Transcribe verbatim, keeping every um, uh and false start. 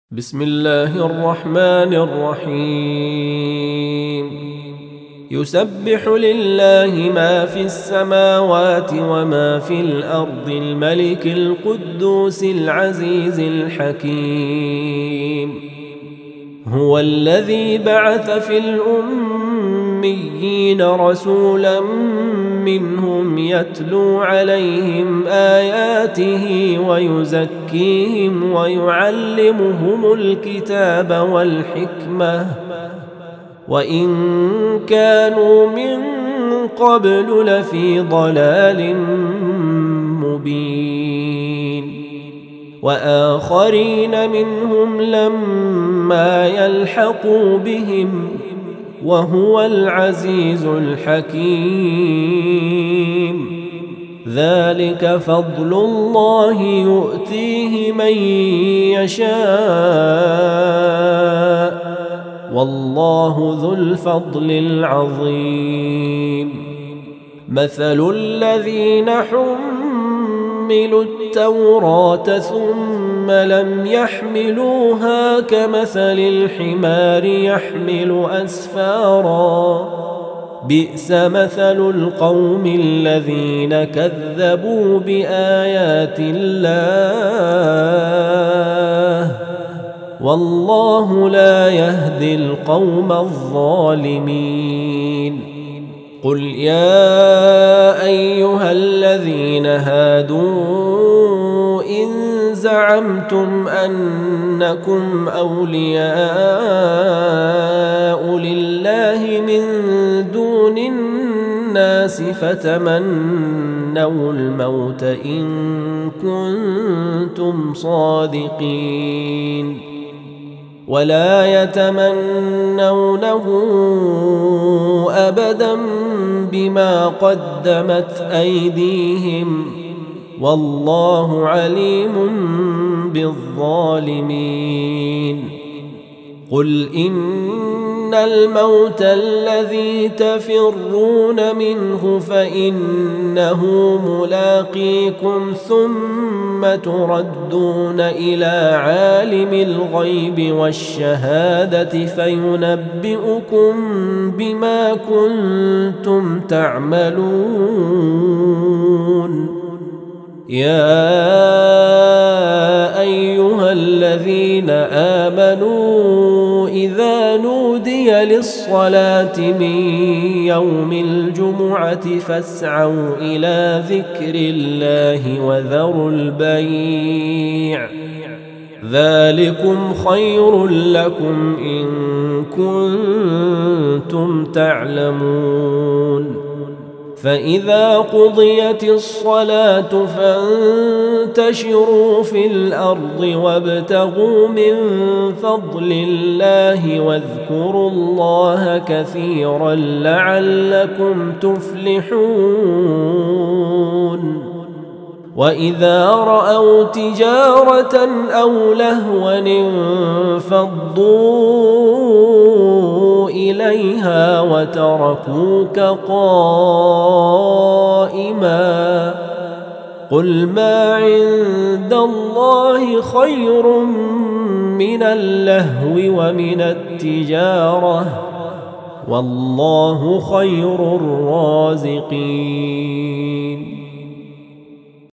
بسم الله الرحمن الرحيم يسبح لله ما في السماوات وما في الأرض الملك القدوس العزيز الحكيم هو الذي بعث في الأميين رسولا منهم يتلو عليهم آياته ويزكيهم ويعلمهم الكتاب والحكمة وإن كانوا من قبل لفي ضلال مبين وآخرين منهم لما يلحقوا بهم وهو العزيز الحكيم ذلك فضل الله يؤتيه من يشاء والله ذو الفضل العظيم مثل الذين حملوا التوراة ثم لم يحملوها كمثل الحمار يحمل أسفارا بئس مثل القوم الذين كذبوا بآيات الله والله لا يهدي القوم الظالمين قل يا أيها الذين هادوا إن زعمتم أنكم أولياء لله من دون الناس فتمنوا الموت إن كنتم صادقين ولا يتمنونه أبدا بما قدمت أيديهم والله عليم بالظالمين قل إن الموت الذي تفرون منه فإنه ملاقيكم ثم تردون إلى عالم الغيب والشهادة فينبئكم بما كنتم تعملون يا أيها الذين آمنوا إذا نودي للصلاة من يوم الجمعة فاسعوا إلى ذكر الله وذروا البيع ذلكم خير لكم إن كنتم تعلمون فإذا قضيت الصلاة فانتشروا في الأرض وابتغوا من فضل الله واذكروا الله كثيرا لعلكم تفلحون وإذا رأوا تجارة أو لهوا انفضوا إليها وتركوك قائما قل ما عند الله خير من اللهو ومن التجارة والله خير الرازقين